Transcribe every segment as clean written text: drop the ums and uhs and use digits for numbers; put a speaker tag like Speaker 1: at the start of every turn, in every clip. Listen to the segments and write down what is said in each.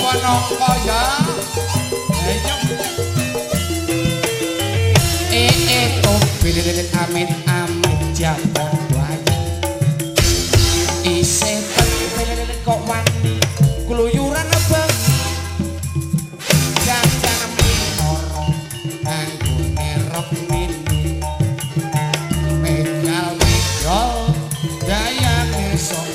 Speaker 1: nongko ya. Pilih amit amit jabat wajib. Isih pilih kok wani keluyuran abang. Jangan minoro anggone rok mini. Megal megal daya besok.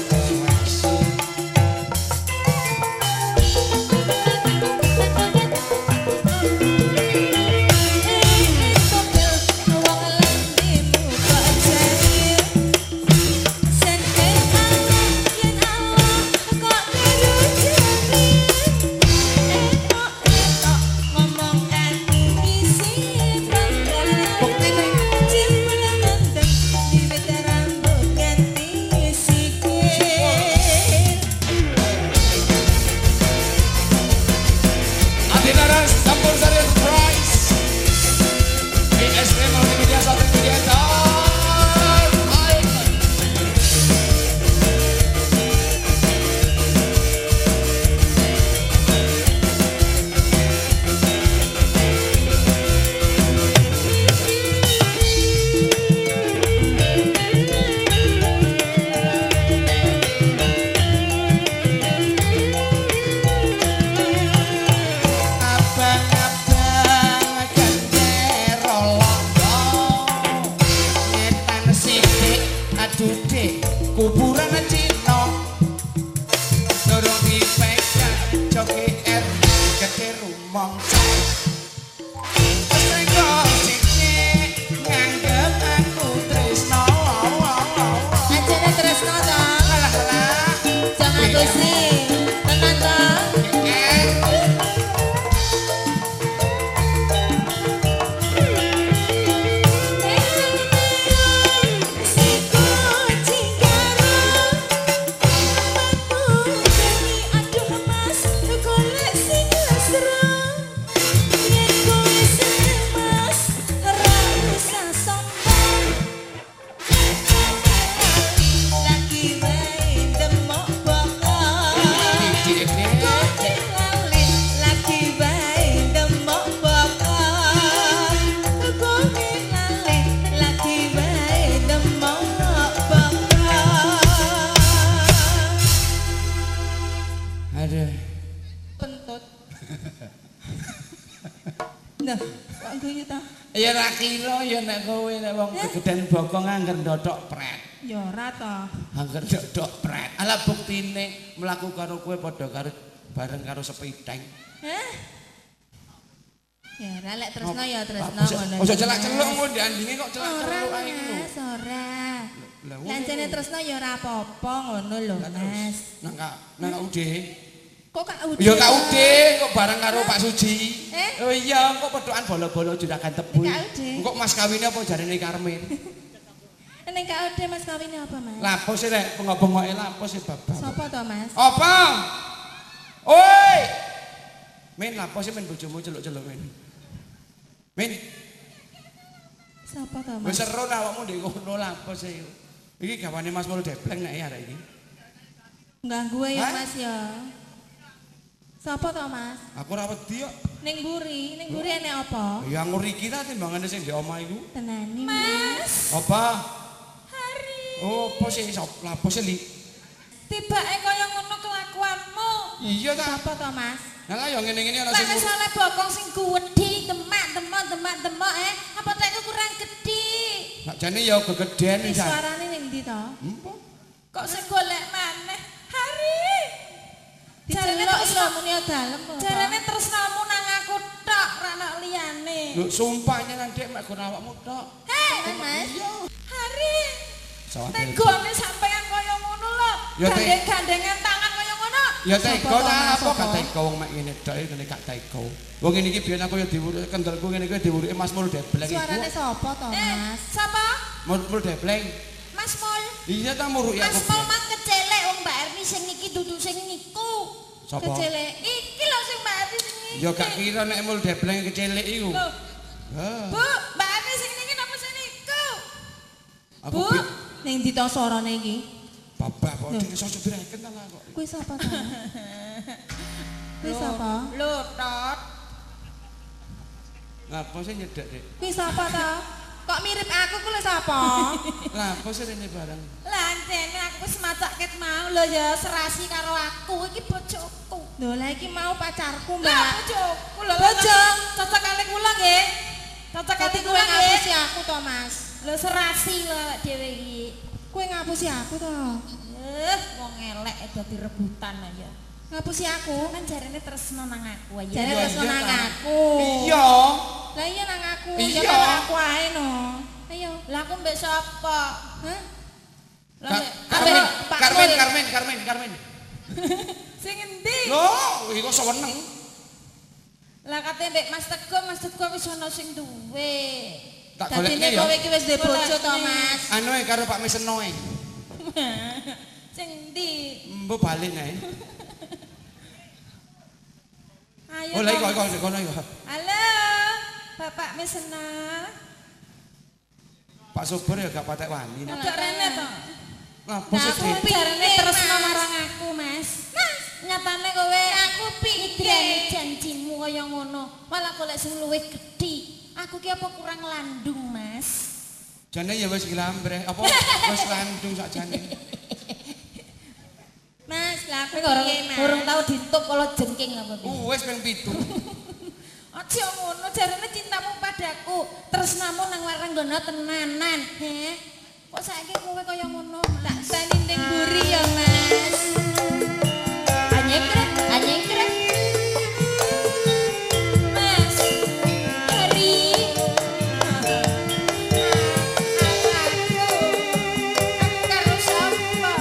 Speaker 1: Kuburan Cino dorong dipegang joki gede rumong Tengko sini nganggep aku tresno
Speaker 2: Ajane tresno toh jangan pusing tenang toh
Speaker 1: ya ra kira ya nek kowe nek wong gegeden bokong angger ndodok pret.
Speaker 2: Ya ora to.
Speaker 1: Angger ndodok pret. Ala buktine mlaku karo kowe padha karo bareng karo sepiteng.
Speaker 2: Hah? Ya ora lek tresno ya tresno ngono.
Speaker 1: Ojo celak-celuk ngono ndandinge kok celak-celuk ae ngono.
Speaker 2: Ora. Lancene tresno ya ora apa-apa ngono lho, Mas.
Speaker 1: Nang ude.
Speaker 2: Kok Kak Ude?
Speaker 1: Ya Kak Ude kok bareng karo Pak Suji. Oh iya, kok pedokan bolo-bolo juragan tebu. Kok mas kawine apa jarene Karmin?
Speaker 2: Ning Kak Ude mas kawine apa, Mas?
Speaker 1: Lapos rek, pengopongoke lapos e babak.
Speaker 2: Sopo to, Mas?
Speaker 1: Apa? Oi! Men lapos e men bojomu celuk-celuk men. Men.
Speaker 2: Sopo to, Mas?
Speaker 1: Wis seru awakmu ndek kono lapos e. Iki gawane Mas Mul Depleng nek arek iki.
Speaker 2: Ganggu ya, Mas ya. Sapa to, Mas?
Speaker 1: Aku ora wedi kok.
Speaker 2: Ning mburi enek apa?
Speaker 1: Ya nguriki ta timbangane sing ndek omah iku.
Speaker 2: Tenani, Mas.
Speaker 1: Apa?
Speaker 2: Hari.
Speaker 1: Oh, apa sih lapos e li?
Speaker 2: Tibake kaya ngono kelakuanmu.
Speaker 1: Iya ta.
Speaker 2: Sapa to, Mas?
Speaker 1: Lah ya ngene-ngene ana sing
Speaker 2: Wis oleh bokong sing kuwedhi, demak-demak apa tek kurang gedhi.
Speaker 1: Nak jane ya gegeden
Speaker 2: iki. Suarane ning ndi to? Kok sing golek maneh? Hari. Jarane tresnamu dalem kok. Jarane tresnamu nang aku tok, ra nang liyane.
Speaker 1: Lho sumpahnya nang Dek mek gono awakmu tok.
Speaker 2: Hei, Mas. Hari.
Speaker 1: Sawate.
Speaker 2: Tegone sampean kaya ngono lho. Gandengan tangan kaya ngono.
Speaker 1: Ya tega ta apa gak tega wong mek ngene tok ngene gak tega. Wong ngene iki biyen aku ya diwuruki kendhelku ngene iki diwuruki Mas Mul Depleng iku.
Speaker 2: Suarane sapa to, Mas? Sapa?
Speaker 1: Mul Depleng.
Speaker 2: Mas Mul.
Speaker 1: Iya ta muruki aku.
Speaker 2: Mas Mul mak kecelek wong Mbak Erni sing iki dudu sing niku.
Speaker 1: Sapa?
Speaker 2: Kecelek. Iki lho sing Mbak Erni sing iki.
Speaker 1: Ya gak kira nek Mul Depleng kecelek iku.
Speaker 2: Bu, Mbak Erni sing niki napa sing niku?
Speaker 1: Aku
Speaker 2: ning ndi to sorone iki?
Speaker 1: Bapak kok dhewe iso direken ta kok.
Speaker 2: Kuwi sapa to? Kuwi sapa? Lho, Tot.
Speaker 1: Ngapa sih nyedek, Dik?
Speaker 2: Kuwi sapa ta? Kok mirip aku ku lho sapa?
Speaker 1: Lah, apa sih rene bareng?
Speaker 2: Lah, jene aku wis macak ket mau lho ya serasi karo aku. Iki bojoku. Lho, lah iki mau pacarku, Mbak. Lah, bojoku lho. Bojo, cocok kali kula nggih. Cocok kali kula nggih. Ngapusi aku to, Mas. Lho serasi lho dhewe iki. Kowe ngapusi aku to. Wong elek dadi rebutan aja. Ngapusi aku? Kan jarene tresno nang aku aja. Jarene tresno nang aku.
Speaker 1: Iya.
Speaker 2: Lah iya nang aku.
Speaker 1: Iya.
Speaker 2: Jangan aku ae no. Ayo. Lah aku mbek sapa? Hah?
Speaker 1: Karmen.
Speaker 2: Sing endi?
Speaker 1: Loh, iki kok seweneng.
Speaker 2: Lah kate mbek Mas Teguh wis ana sing duwe.
Speaker 1: Tak golekne ya.
Speaker 2: Kowe iki wis duwe bojo to, Mas?
Speaker 1: Anu karo Pak Meseno e.
Speaker 2: Sing endi?
Speaker 1: Mbok balen ae.
Speaker 2: Ayo.
Speaker 1: Oh, lha iki kono iki.
Speaker 2: Halo. Bapak Mesena.
Speaker 1: Pak Subur ya gak patek wani.
Speaker 2: Gak rene to.
Speaker 1: Ngapa sih?
Speaker 2: Aku jarene tresno marang aku, Mas. Mas, nyatane kowe aku pikir janjimu kaya ngono. Malah golek sing luwih gedhi. Aku ki apa kurang landung, Mas?
Speaker 1: Jane ya wis glambreh, apa wis landung sakjane.
Speaker 2: Mas, lah aku piye, Mas? Urung tau ditup kala jengking apa piye?
Speaker 1: Wis ping 7.
Speaker 2: Aja ngono, jarene cintamu padaku, tresnamu nang Waranggono tenanan, he. Kok saiki kowe kaya ngono? Tak saninding buri ya, Mas. Anyengkrek. Mas. Hari. Aku karo sapa?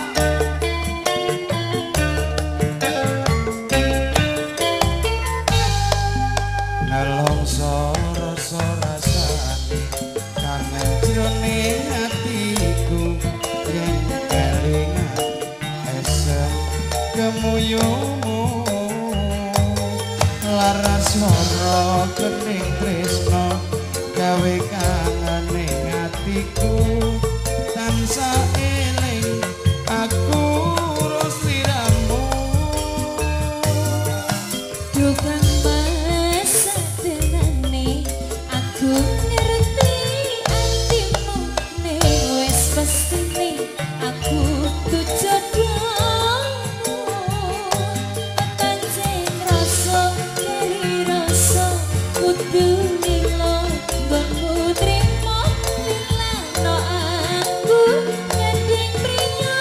Speaker 1: Nelongso rasa rasane kangen jroning atiku yen kelingan esem kemuyumu laras swara kening tresno gawe kangen ning atiku tansah eling aku rosiramu
Speaker 2: Dukan masa denane aku ngerti atimu ne wis pastine aku tuh jodohmu pancen rasa keri rasa kudu nilo nggonmu trimo milano aku ngending priyo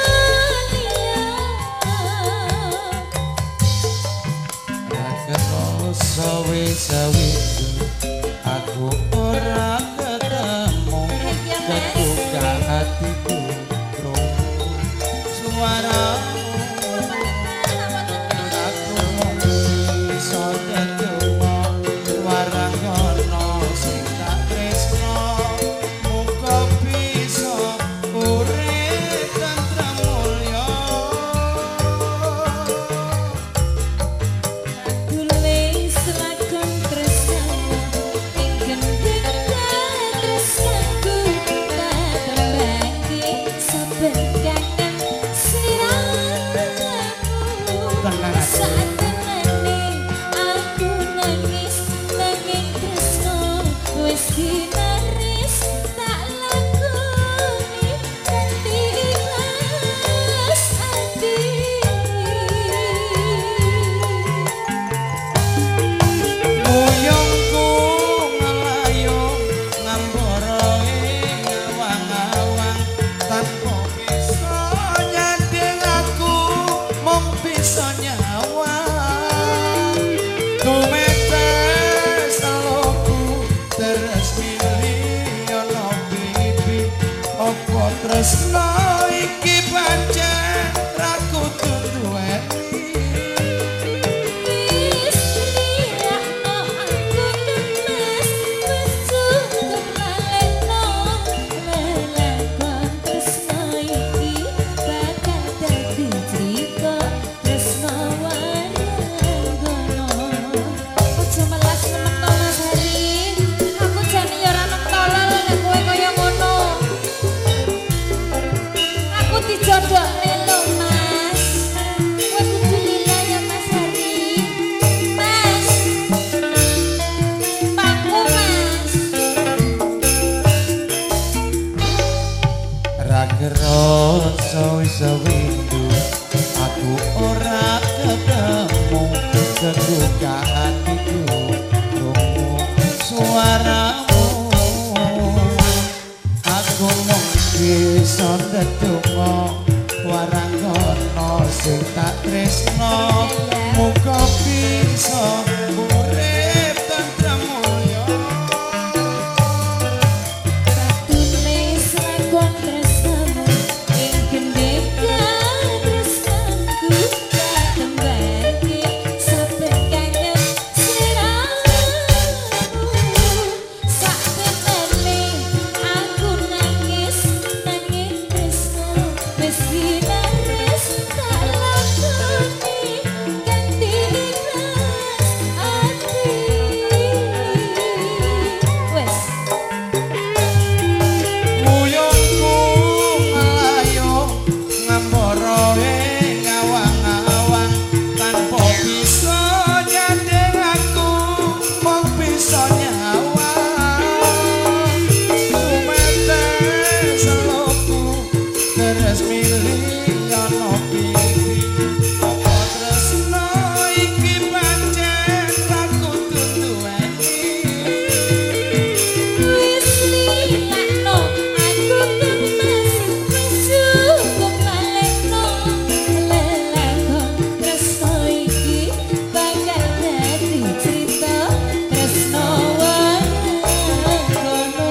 Speaker 1: sawi aku ora ketemu kebuka hatiku krungu suaramu aku bisa ketemu Waranggono sing tak tresno muga bisa urip tentrem mulya
Speaker 2: tulis lakon tresnamu ing gendeng tresnaku berbagi saben kangen sliramu saat temane aku nangis nanging tresno wis dinaris tak lakoni kanthi ikhlas ati
Speaker 1: Muyungku ngelayung ngambara ing awang-awang tanpa bisa nyanding aku mung bisa nyawang tumetes saloku terus milih ana pipi apa tresno iki pancen ra kudu duweni
Speaker 2: Wis lirakno aku kemas wis cukup lalekno lelakon tresno iki bakal dadi crita tresno Waranggono aja melas nemen Mas Hari aku jane ya ora mentolo lek kowe kaya ngono
Speaker 1: bisa ndedonga warangono sing tak tresno muga bisa urip tentrem mulya
Speaker 2: satune sakon tresnamu ing gendeka tresnaku tak kembali sampai kangen sliramu sak temene aku nangis nangis tresno wis dinares tak lakoni ganti ikhlas ati wes
Speaker 1: muyungku ngelayo ngambara ing awang-awang tanpa bisa nyandeng aku mung bisa nyawang tumete seloku terus milih ana pipi apa tresno iki pancen aku duweni
Speaker 2: wis lilakno aku temes cukup balekno lelakon tresno iki bakal dadi cerita tresno wangono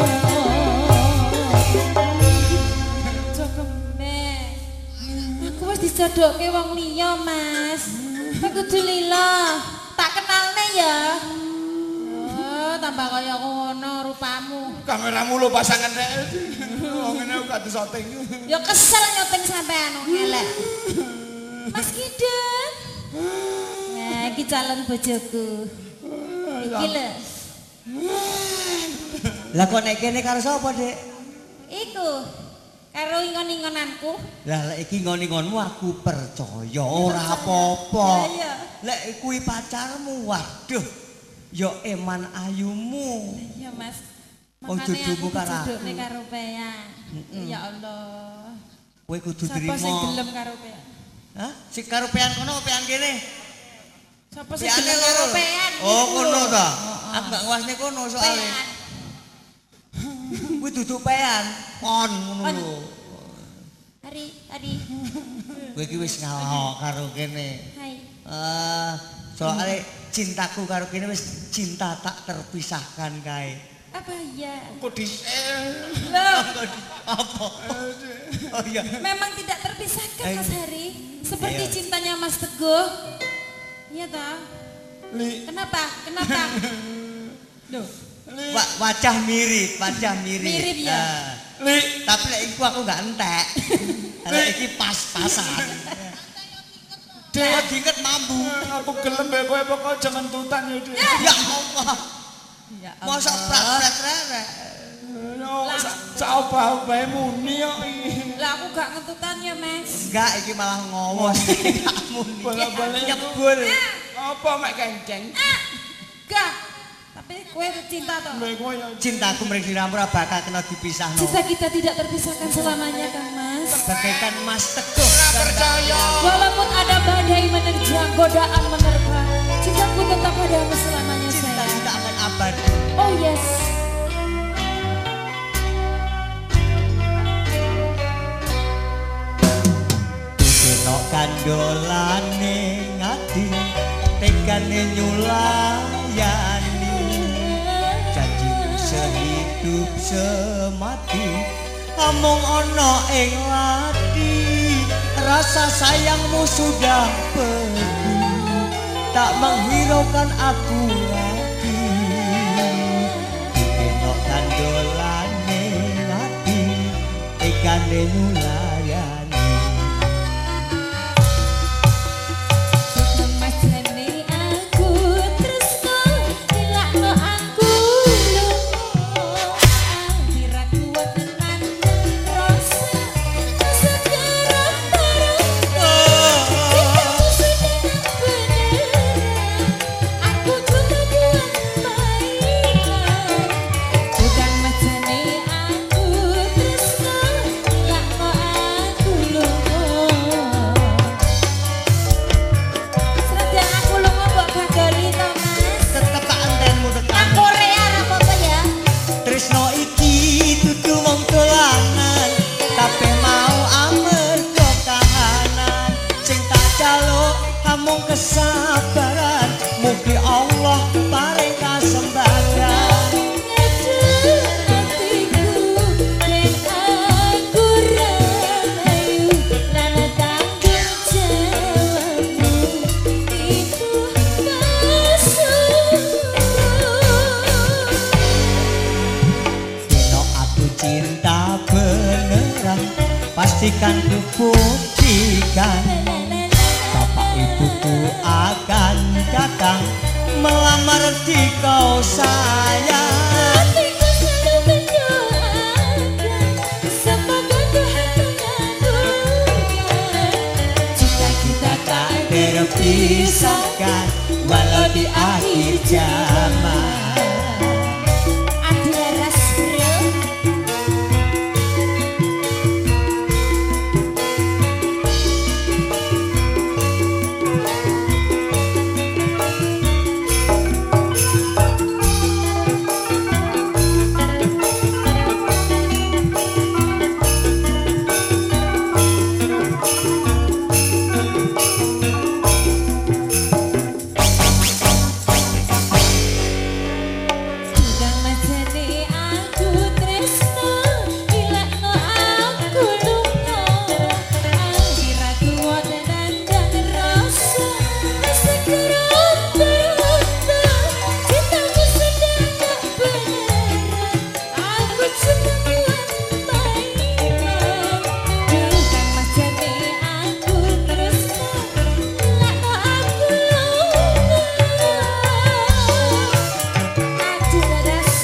Speaker 2: cokeme aku wis dijodohke wong liya mas aku kudu lila tak kenalne ya oh tambah kaya ngono rupamu
Speaker 1: kameramu lo pasangan rek wong ngene kok disoting
Speaker 2: ya kesel nyoteng sampean elek Mas Kidan nah iki calon bojoku iki lho
Speaker 3: Lah kok nek kene karo sapa, Dik?
Speaker 2: iku karo ingon-ingonanku
Speaker 3: Lah lek iki ngon-ngonmu aku percaya ora apa-apa.
Speaker 2: Iya.
Speaker 3: Lek kuwi pacarmu, waduh. Ya eman ayumu.
Speaker 2: iya Mas
Speaker 3: Wong
Speaker 2: makane
Speaker 3: dudumu
Speaker 2: aku
Speaker 3: karo aku.
Speaker 2: dijodhokne karo Pean ya Allah
Speaker 3: Kowe kudu
Speaker 2: sapa
Speaker 3: trimo.
Speaker 2: sing gelem karo Pean
Speaker 3: Hah? Si karo pean kono pean kene?
Speaker 2: sapa sing
Speaker 3: Peane
Speaker 2: gelem karo
Speaker 3: loro.
Speaker 2: Pean
Speaker 3: Oh,
Speaker 2: iku
Speaker 3: kono
Speaker 2: lho.
Speaker 3: ta?
Speaker 2: Heeh.
Speaker 3: Aku gak nguasne kono soalnya.
Speaker 2: Pean
Speaker 3: Kuwi dudu pean, pon ngono
Speaker 2: Pon.
Speaker 3: lho.
Speaker 2: Hari
Speaker 3: Kowe iki wis ngalah karo kene.
Speaker 2: hai
Speaker 3: Soalnya cintaku karo kene wis cinta tak terpisahkan kae.
Speaker 2: apa ya
Speaker 1: kok di
Speaker 2: loh
Speaker 3: Apa? Oh iya.
Speaker 2: memang tidak terpisahkan Mas Hari seperti
Speaker 3: Iya.
Speaker 2: cintanya Mas Teguh iya toh
Speaker 1: li
Speaker 2: kenapa Duh,
Speaker 3: Wajah mirip.
Speaker 2: Mirip ya?
Speaker 1: li
Speaker 3: Tapi lek iku aku gak entek. Lek iki pas-pasan.
Speaker 1: Dek,
Speaker 3: Diket mambu.
Speaker 1: aku gelem bae kowe pokok jangan tutan ya, Dek.
Speaker 3: Ya Allah.
Speaker 2: ya
Speaker 3: Mosok prat-prat rek.
Speaker 1: Yo, sak bae muni kok iki.
Speaker 2: lah aku gak ngentutan ya Mas
Speaker 3: Enggak, iki malah ngowos kamu nih.
Speaker 1: Bola-bola
Speaker 3: Nyebul.
Speaker 1: apa mek kenceng?
Speaker 2: gak tapi kue cinta toh
Speaker 1: Bae kowe ya.
Speaker 3: Cintaku mrene diramu ora bakal kena dipisahno.
Speaker 2: cinta kita tidak terpisahkan selamanya Kang Mas
Speaker 3: Bagaikan Mas Teguh.
Speaker 1: Ora percaya.
Speaker 2: walaupun ada badai menerjang godaan menerpa cintaku tetap padamu selamanya
Speaker 3: Cinta
Speaker 2: sayang
Speaker 3: tidak akan abadi.
Speaker 2: oh yes
Speaker 3: Dino kandolane ngati tekane nyulayani janji sehidup semati amung ana ing lati rasa sayangmu sudah pergi tak menghiraukan aku lagi dino kandolane ngati tekane nyulayani
Speaker 2: Mas jane aku tresno dilakno aku lunga diraku tenan rasa sekarang aku cuma buat mainan bukan mas jane aku tresno dilakno
Speaker 3: pastikan ku buktikan bapak ibuku akan datang melamar di kau sayang.
Speaker 2: Hatiku selalu mendoakan semoga Tuhan mengabulkan
Speaker 3: Jika kita tak terpisahkan walau di akhir zaman.
Speaker 2: Adilaras bro. Tudang majane aku tresno ilakno aku lunga akhir aku wonten dan rasa sekerat teruntuk cintaku sedang tak beneran aku cuma buat mainan. Tudang majane aku tresno ilakno aku lunga. Adilaras.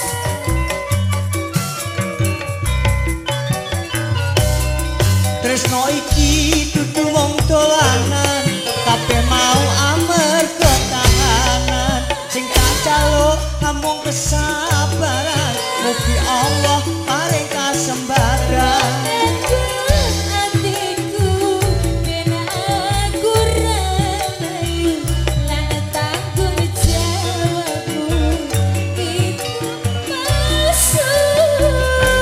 Speaker 3: Tresno iki dudu wong dolanan kabeh mau amarga kahanan sing tak jaluk amung kesabaran mugi Allah paring kasembaran.
Speaker 2: Hatiku ben aku rayu lan tanggung jawabmu itu masuk.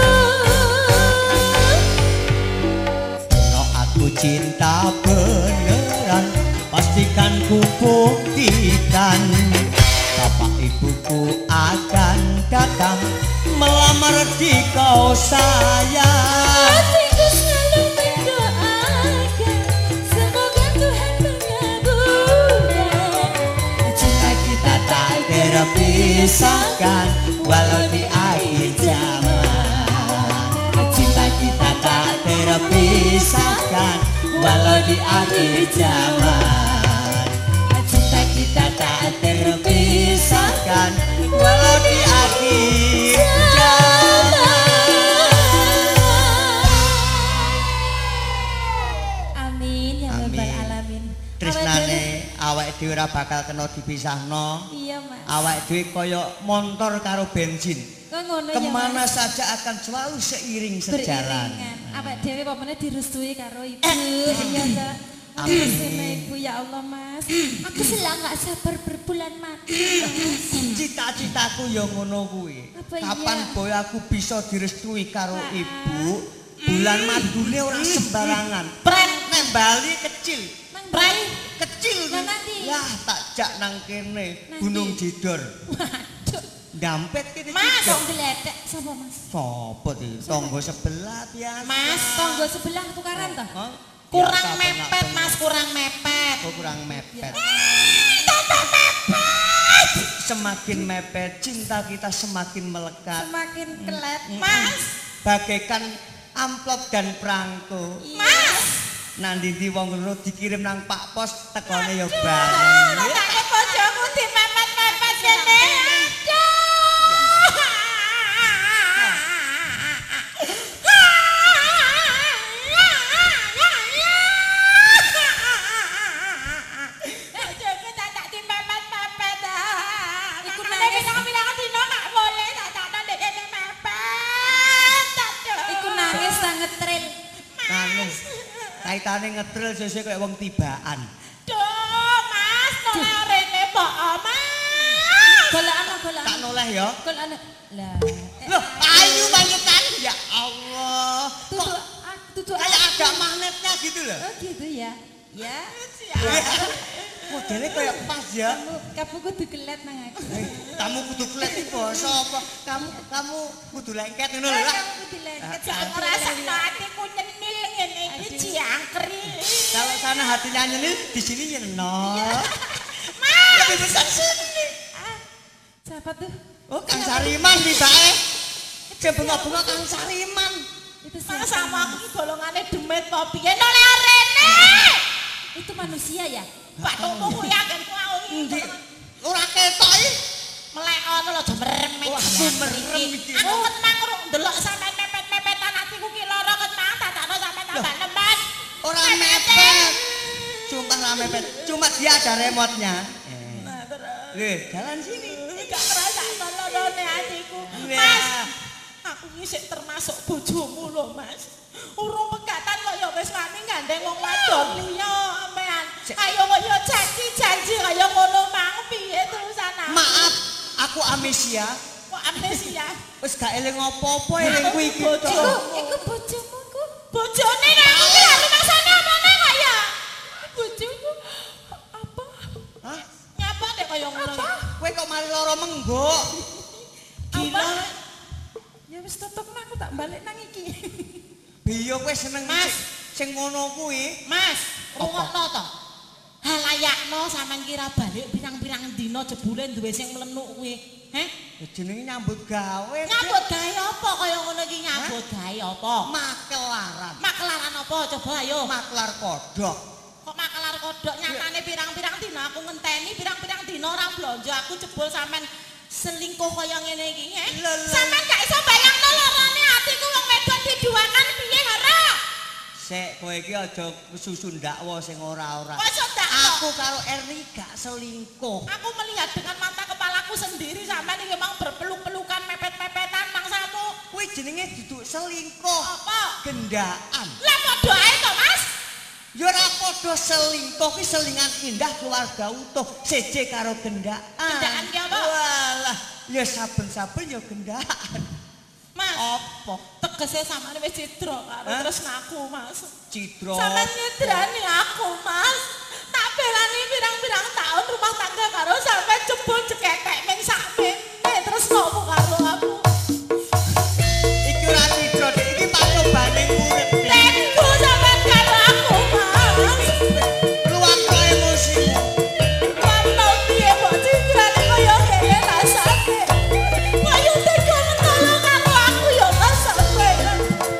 Speaker 3: Kalau aku cinta beneran pastikan ku buktikan bapak ibuku akan datang melamar di kau sayang.
Speaker 2: Hatiku selalu mendoakan semoga Tuhan mengabulkan
Speaker 3: Cinta kita tak terpisahkan walau di akhir zaman. Cinta kita tak terpisahkan walau di akhir zaman. Cinta kita tak terpisahkan walau di akhir zaman.
Speaker 2: Amin ya rabbal
Speaker 3: Amin.
Speaker 2: alamin.
Speaker 3: Tresnane awake dhewe ora bakal kena dipisahno.
Speaker 2: Iya Mas.
Speaker 3: Awake dhewe kaya motor karo bensin.
Speaker 2: Kok ngono ya
Speaker 3: Kemana
Speaker 2: Mas?
Speaker 3: saja akan selalu seiring sejalan.
Speaker 2: Beriringan. Awak dhewe pamane direstui karo ibu. Iya ta.
Speaker 3: Amin.
Speaker 2: Amin. Ibu ya Allah Mas. Aku selang gak sabar berbulan mati Mas.
Speaker 3: Cita-citaku ya ngono kuwi.
Speaker 2: Apa iya?
Speaker 3: Kapan boy aku bisa direstui karo
Speaker 2: Wah.
Speaker 3: ibu? Bulan madune ora sembarangan.
Speaker 2: Pren.
Speaker 3: Nek Bali kecil.
Speaker 2: Nang Pren.
Speaker 3: Kecil
Speaker 2: Nang
Speaker 3: kuwi.
Speaker 2: nanti?
Speaker 3: Lah tak jak nang kene
Speaker 2: Nanti?
Speaker 3: Gunung Jidor.
Speaker 2: Waduh.
Speaker 3: Dampet kene.
Speaker 2: Mas
Speaker 3: juga.
Speaker 2: kok gledek sapa Mas?
Speaker 3: Sopo iki? Tonggo sebelah biasa.
Speaker 2: Mas, tonggo sebelah tukaran toh?
Speaker 3: Hah?
Speaker 2: Kurang
Speaker 3: Biasa,
Speaker 2: mepet
Speaker 3: pengak-pengak.
Speaker 2: Mas, kurang mepet.
Speaker 3: Oh, kurang mepet. Semakin mepet, cinta kita semakin melekat.
Speaker 2: Semakin kelet Mas.
Speaker 3: Bagaikan amplop dan perangko.
Speaker 2: Mas.
Speaker 3: Nanti di wong loro dikirim nang Pak Pos tekone ya bareng.
Speaker 2: Ngetake bojomu dipepet-pepet kene. Bojoku tak dipepet-pepet. Iku nangis bilang dino gak boleh tak ndekne mepet. Iku nangis sangat tril.
Speaker 3: Nangis. Kaitane ngetril sesuk kayak wong tibaan.
Speaker 2: Duh, Mas, noleh rene mbok, Mas. Golekane, golekane.
Speaker 3: Tak noleh ya.
Speaker 2: Golekane. Lah,
Speaker 3: Loh, ayu bangetan. Ya Allah. Kok
Speaker 2: tutu
Speaker 3: kayak ada magnetnya gitu loh.
Speaker 2: Oh gitu ya. Ya.
Speaker 3: Modelnya kayak pas ya.
Speaker 2: Kamu kudu gelet nang aku.
Speaker 3: Kamu kudu flat iki basa apa? Kamu kudu lengket ngono lho.
Speaker 2: Kamu kudu lengket sak ngrasakno atiku nyenil ngene iki jangkri.
Speaker 3: Kalau sana hatinya nyenil, di sini nyenol.
Speaker 2: Mas.
Speaker 3: Lebih besar sini.
Speaker 2: Siapa tuh?
Speaker 3: Oh, Kang Sariman tibake. Aja bunga-bunga Kang Sariman.
Speaker 2: Itu
Speaker 4: sama aku iki golongane demit apa piye no le arene.
Speaker 2: Itu manusia ya?
Speaker 4: Pak Tomo kuwi yakin ku
Speaker 3: Ndi ora ketok iki.
Speaker 4: Melek ono lho aja merem.
Speaker 3: Wah, aku merem iki.
Speaker 4: Aku kenang ndelok sampean mepet-mepetan atiku ki lara kenang dadakno sampean tambah nemen.
Speaker 3: Ora mepet. Cuma ora mepet. Cuma dia ada remote-nya.
Speaker 4: Nah,
Speaker 3: terus. Jalan sini.
Speaker 4: Gak ngerasa lorone atiku. Mas, aku iki sik termasuk bojomu lho, Mas. Urung pegatan kok ya wis wani gandeng wong wadon liya ampean. Ayo kok ya janji kaya ngono mang piye terusan aku.
Speaker 3: Maaf, aku amnesia.
Speaker 4: Kok amnesia?
Speaker 3: Wis gak eling apa-apa elingku iki tok.
Speaker 2: Iku bojomu ku.
Speaker 4: Bojone nek aku ki lali masane omone kok ya.
Speaker 2: Bojomu apa?
Speaker 3: Hah?
Speaker 4: Nyapa nek kaya ngono.
Speaker 3: Kowe kok mari lara menggok.
Speaker 4: Gila.
Speaker 2: Ya wis tetep aku tak balik nang iki.
Speaker 3: Biyo kowe seneng
Speaker 4: Mas.
Speaker 3: sing ngono kuwi.
Speaker 4: Mas, rungokno to. Halayakno sampean kira balik pirang-pirang dina jebule duwe sing mlenuk kuwi. Heh?
Speaker 3: Jenenge nyambut gawe.
Speaker 4: Nyambut gawe apa kaya ngono iki nyambut gawe apa?
Speaker 3: Makelaran.
Speaker 4: Makelaran apa coba ayo.
Speaker 3: Maklar kodok.
Speaker 4: Kok makelar kodok nyatane pirang-pirang dina aku ngenteni pirang-pirang dina ora blonjo aku jebul sampean selingkuh kaya ngene iki. Sampean gak iso bayangno lorone atiku wong wedok diduakan piye ora?
Speaker 3: Sek kowe iki aja susu ndakwa sing ora-ora.
Speaker 4: Kok ndakwa?
Speaker 3: Aku karo Erni gak selingkuh.
Speaker 4: Aku melihat dengan mata kepalaku sendiri sampean iki memang berpeluk-pelukan mepet-mepetan mangsamu.
Speaker 3: Kuwi jenenge duduk selingkuh.
Speaker 4: Apa?
Speaker 3: Gendaan.
Speaker 4: Lah padha ae to, Mas.
Speaker 3: Ya ora padha selingkuh ki selingan indah keluarga utuh seje karo gendaan.
Speaker 4: Gendaan ki apa?
Speaker 3: Walah, ya saben-saben ya gendaan.
Speaker 4: Mas.
Speaker 3: Apa?
Speaker 4: Tegese sampean wis cidra karo tresnaku, Mas.
Speaker 3: Cidra.
Speaker 4: Sampeyan nyedrani aku, Mas. Tak belani pirang-pirang tahun rumah tangga karo sampeyan jebul ceketek ning sakmene tresnamu karo aku.
Speaker 3: Iki ora cidra, Dik. Iki pacobane urip.
Speaker 4: Tentu sampeyan karo aku, Mas.
Speaker 3: Luangno emosimu.
Speaker 4: Warna piye kok cidrane kaya ngene rasane. Kaya tega mentolo karo aku ya Mas sampeyan.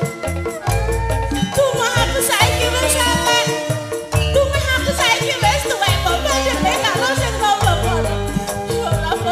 Speaker 4: Cuma aku saiki wis elek. Cuma aku saiki wis tuwek kok dhewe karo sing rombongan. Ora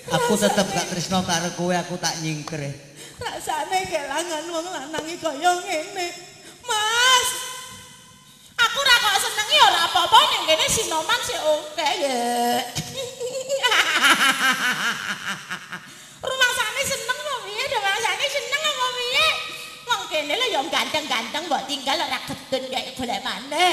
Speaker 3: Aku tetep gak tresno karo kowe, aku tak nyingkir.
Speaker 4: Rasane kelangan wong lanang iki kaya ngene. Mas. Aku ora kok senengi ora apa-apa ning kene Sinoman sik oke ya. Rumangsane seneng kok piye, rumangsane seneng kok piye. Wong kene lho ya ganteng-ganteng mbok tinggal ora gedun kaya golek maneh.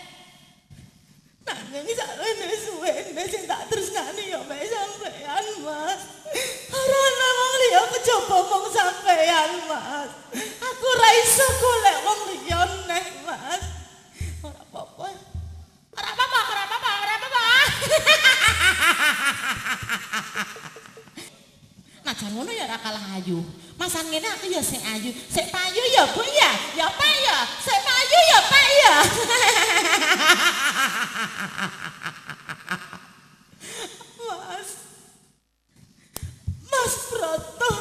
Speaker 4: Nanging sakjane suwene sing tak tresnani ya mek sampean, Mas. Ora ana wong liya kejaba mung sampean, Mas. Aku ora iso golek wong liya neh, Mas. Ora apa-apa. Ora apa-apa, ora apa-apa, ora apa-apa. Najan ngono ya ora kalah ayu. Masan ngene aku ya sik ayu, sik payu ya, Bu ya. Ya Pak ya, sik payu ya, Pak ya. Mas. Mas Broto.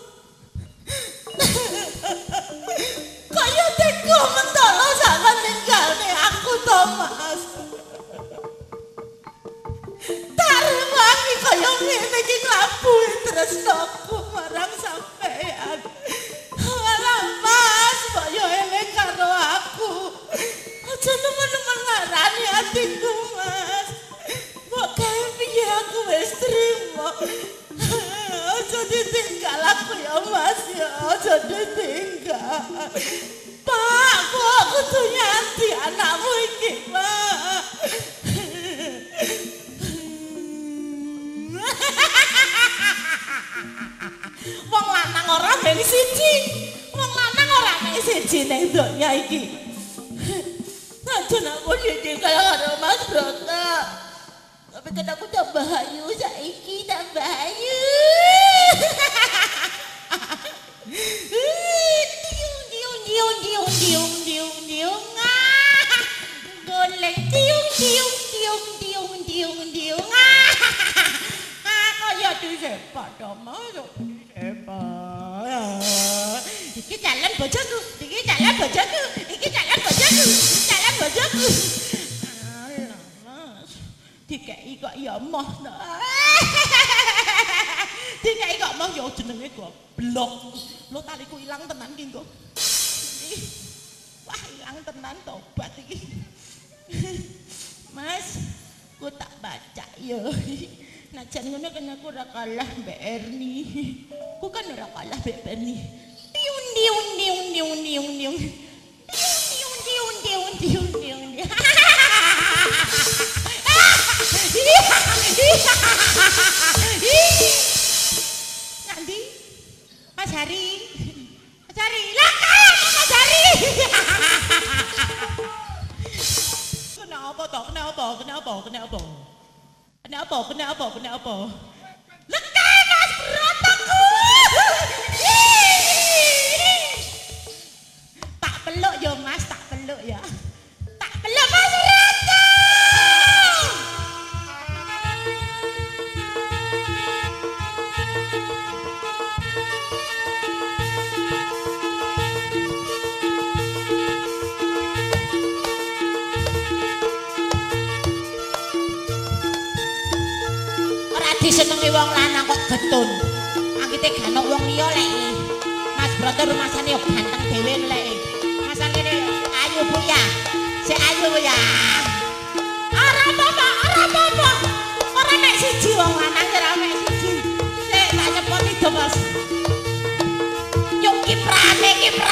Speaker 4: Kaya teko mentolo sampean ninggalne aku to, Mas. Tarwangi kaya ngene iki nglabuhi tresnaku marang sampean. Ora Mas, kok yo eling karo aku. Aja nemen-nemen ngarani atiku, Mas. Kok kae piye aku wis trimo. Aja ditinggal aku ya, Mas ya. Aja ditinggal. Pak, kok kudu nyanti anakmu iki, Pak. Wong lanang ora mung siji. Wong lanang ora mung siji ning donya iki. Aja aku ditinggal karo Mas Broto. Tapi kan aku tambah ayu saiki, tambah ayu. Diung. Golek diung. Kaya disepak to, Mas. Iki jalan bojoku. Alah, Mas. Dikeki kok ya moh to. Dikeki kok moh ya jenenge goblok. Lho taliku ilang tenan ki engko. Wah, ilang tenan tobat iki. Mas, ku tak baca ya. Najan ngono kan aku ora kalah mbek Erni. Ku kan ora kalah mbek Erni. Diung. Nanti Mas Hari. Lah kan Mas Hari. Kenapa? Lekai Mas Brotoku. Tak peluk ya Mas, tak peluk ya. Tak peluk Mas Broto. Disenengi wong lanang kok getun. Angkite gak ono wong liya lek Mas Broto rumasane yo ganteng dhewe lek. Masane ayu Bu ya. Sik ayu ya. Ora apa-apa. Ora mek siji wong lanang ora mek siji. Sik tak nyepoti do Mas. Yuk kiprane.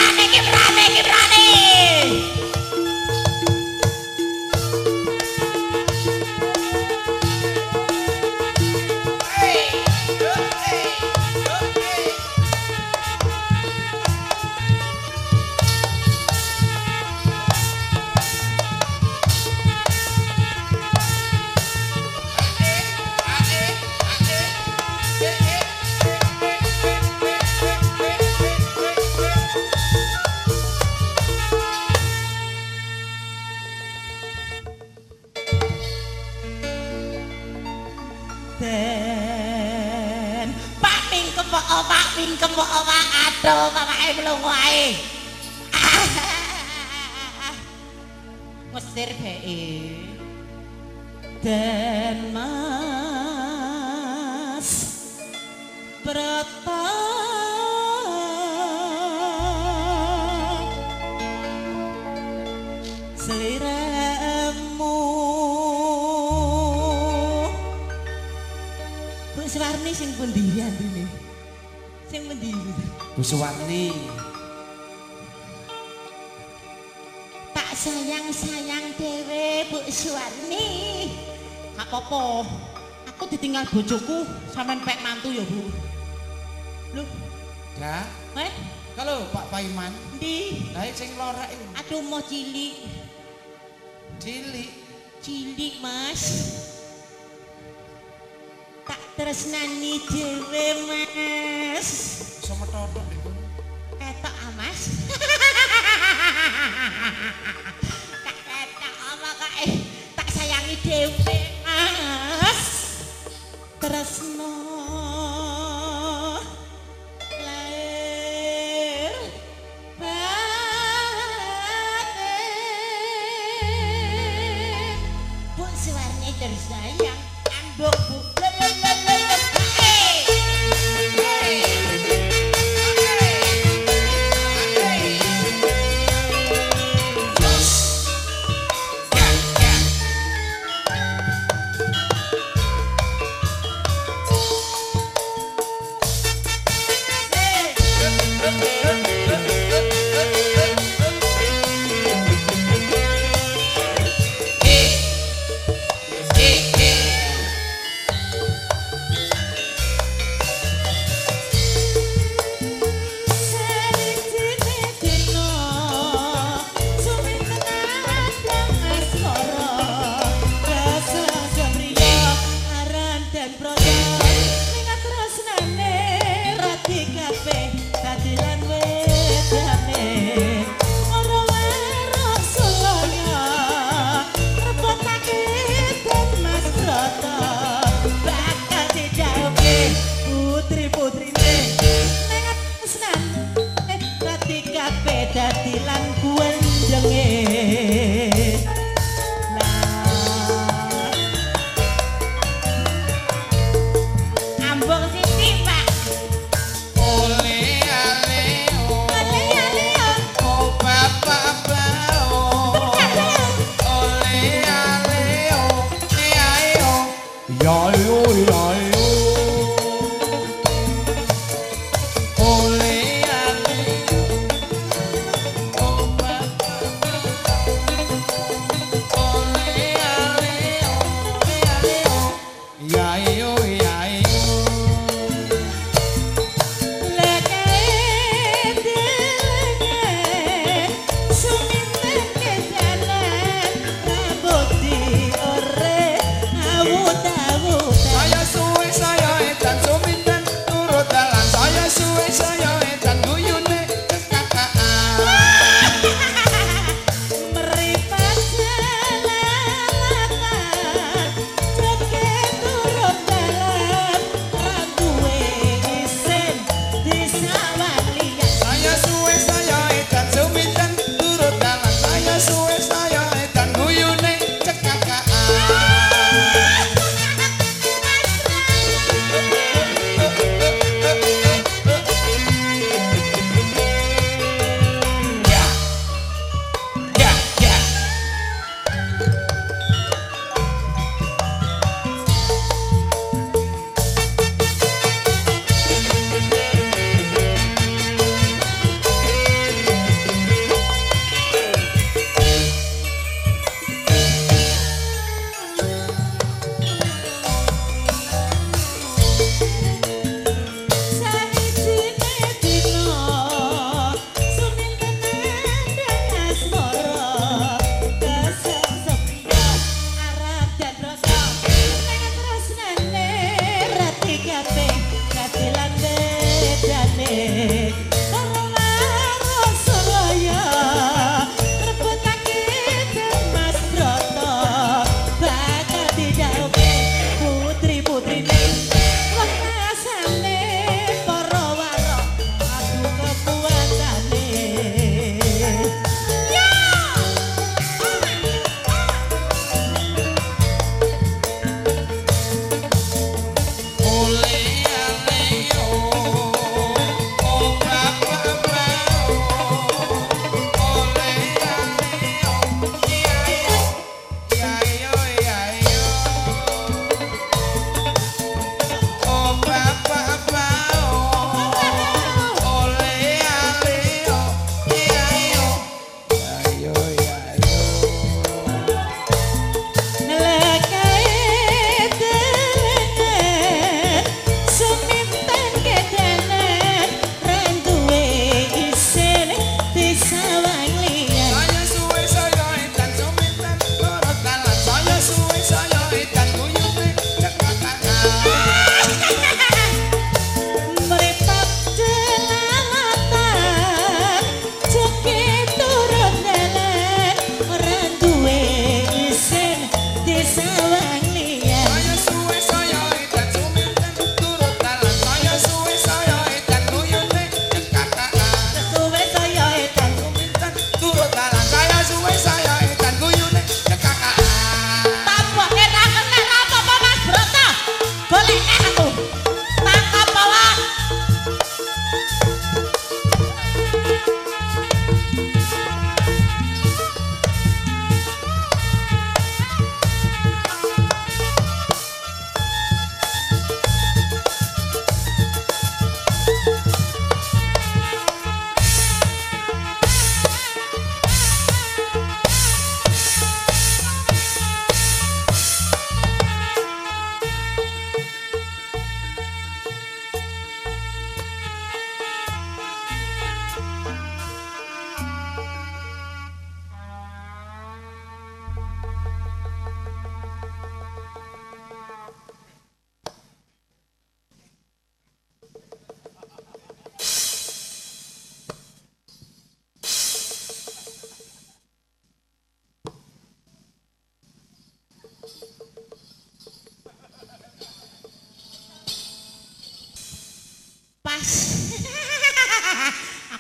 Speaker 4: Mingkem kok aduh bapake mlungu ae. Mesir beke. Den Mas Brata sliramu Bu Suwarni sing pundi andine sing pundi
Speaker 1: Bu Suwarni
Speaker 4: tak sayang dhewe Bu Suwarni gak apa-apa aku ditinggal bojoku sampean pek mantu ya Bu lho
Speaker 1: ya kalau Pak Paiman
Speaker 4: ndi
Speaker 1: lah sing lorak iki
Speaker 4: aduh mau cilik Mas tak tresnani dhewe Mas
Speaker 1: sama totok iku
Speaker 4: ketok Mas tak ketok apa kae tak sayangi dhewe Mas tresno lair batin Bu Suwarni tersayang ambok Bu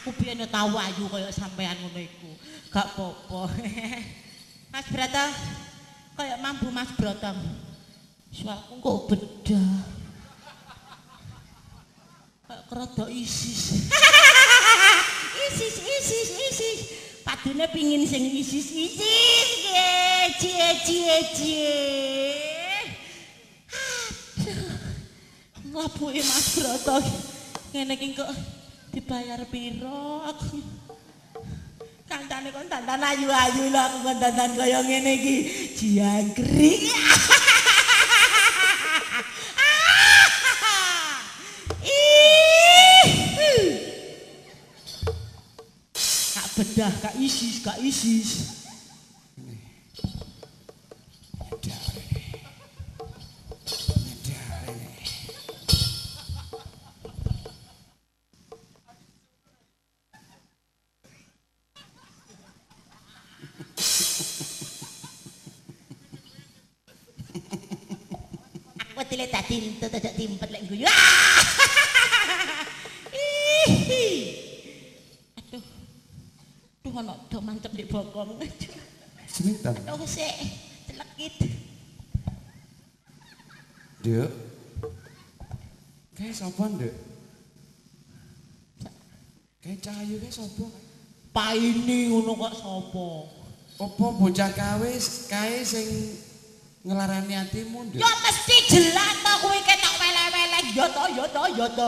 Speaker 4: Aku biyen yo tau ayu kaya sampean ngono iku. Gak apa-apa. Mas Brata kaya mambu Mas Brata. Suaraku kok bedah. Kayak kerada isis. Isis. Padune pingin sing isis. Cie. Ngapuke Mas Broto. Ngene iki kok dibayar piro aku. Kancane kon dandan ayu-ayu lho aku kon dandan kaya ngene iki. Jangkrik. Kak bedah, kak isis. Tile tadi tidak timpet lek guyu. Aduh. Duh ono do mantep di bokong.
Speaker 1: Sebentar.
Speaker 4: Aduh sik celekit.
Speaker 1: Dek. Kayak sapa, Dek? Kayak Cahayu kayak sapa?
Speaker 4: Paini ngono kok sapa?
Speaker 1: Apa bocah kae sing ngelarani hatimu, Dek?
Speaker 4: Ya mesti jelas to kuwi ketok weleh-weleh ya to.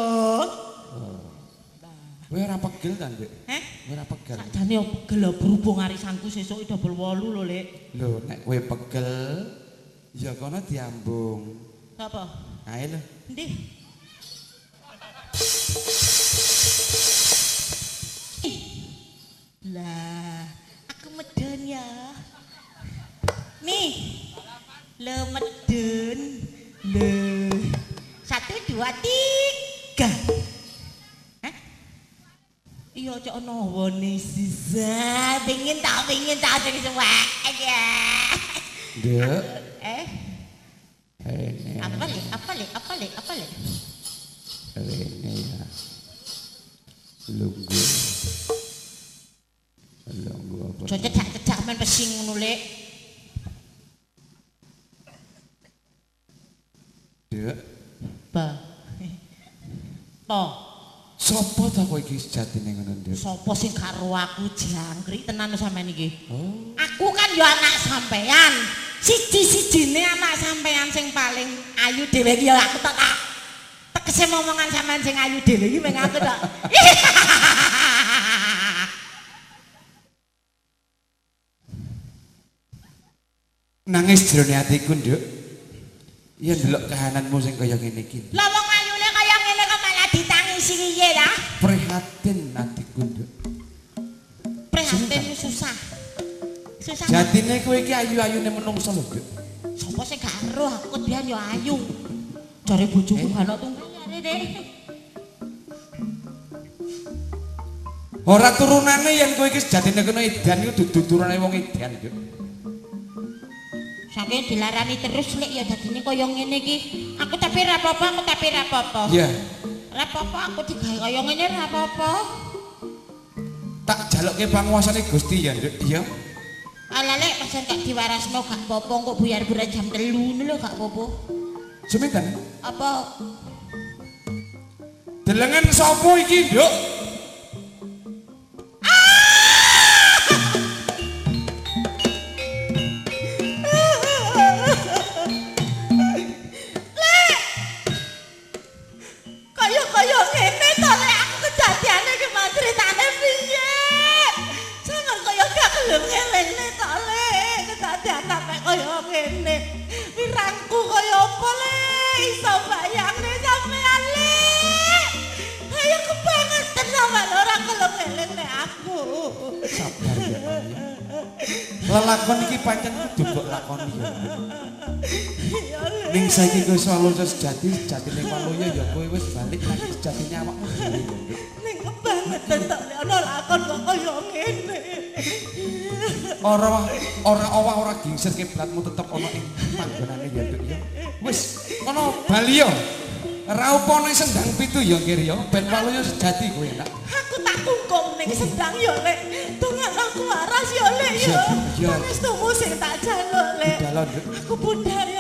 Speaker 1: Kowe ora pegel ta, Dek?
Speaker 4: Heh?
Speaker 1: Kowe ora pegel.
Speaker 4: Sakjane yo pegel berhubung arisanku sesuk double 8 lho, Lek.
Speaker 1: Lho, nek kowe pegel ya kono diambung.
Speaker 4: Apa?
Speaker 1: Ae lho.
Speaker 4: Endi? Lah, aku medun ya. Nih. Le medun. Le. 1 2 3. Hah? Iya cok ono wone sisa. Pengin tak sing suwek ya.
Speaker 1: Dek.
Speaker 4: Apa le?
Speaker 1: Rene ya. Lungguh apa?
Speaker 4: Cocok men pesing ngono Lek.
Speaker 1: Dek.
Speaker 4: Po.
Speaker 1: Sopo ta kowe iki sejatine ngono, Dek?
Speaker 4: Sopo sing karo aku jangkrik tenan sampean iki?
Speaker 1: Oh.
Speaker 4: Aku kan yo anak sampean. Siji-sijine anak sampean sing paling ayu dhewe iki yo aku tak tekese momongan sampean sing ayu dhewe iki meng aku tok.
Speaker 1: Nangis jroning atiku, Nduk. Ya ndelok kahananmu sing kaya ngene iki.
Speaker 4: Lah wong ayune kaya ngene kok malah ditangisi piye ta?
Speaker 1: Prihatin atiku, Nduk.
Speaker 4: Prihatin susah.
Speaker 1: Jatine kowe iki ayu-ayune menungso lho, Nduk.
Speaker 4: Sopo sing gak ero aku dian yo ayu. Jare bojoku anak tunggal ya, Dek.
Speaker 1: Ora turunane yen kowe iki sejatine kena edan iku dudu turunane wong edan, Nduk.
Speaker 4: Saking dilarani terus lek ya dadine kaya ngene iki. Aku tapi ra apa-apa.
Speaker 1: Iya.
Speaker 4: Ra apa-apa aku digawe kaya ngene ra apa-apa.
Speaker 1: Tak jalokke panguwasane Gusti ya, Nduk. Iya.
Speaker 4: Ala lek pasen gak diwarasno gak apa-apa kok buyar-buyar jam 3 ngono lho gak apa-apa.
Speaker 1: Semetan.
Speaker 4: Apa?
Speaker 1: Delengen sapa iki, Nduk?
Speaker 4: Kaya ngene to lek aku kejadiane ki mas critane piye? Jangan kaya gak gelem ngelene to lek kejadian sampe kaya ngene. Pirangku kaya apa lek iso bayangne sampean lek. Ayo kebangetan sampean ora gelem ngelene aku.
Speaker 1: Sabar ya. Lelakon iki pancen kudu mbok lakoni ya. Ning saiki kowe selalu sejatine waluya ya kowe wis balik lagi sejatine awakmu dhewe ya.
Speaker 4: Ning kebangetan tok lek ana lakon kok kaya ngene.
Speaker 1: Ora gingser kiblatmu tetep ana ing panggonane ya, Nduk ya. Wis, kono bali yo. Ra opo ning sendang pitu ya kir ya ben waluya sejati kowe nak.
Speaker 4: Aku tak kungkum ning sendang ya lek. Dongan aku waras ya lek ya. Pangestumu sing tak jaluk lek. Aku bundar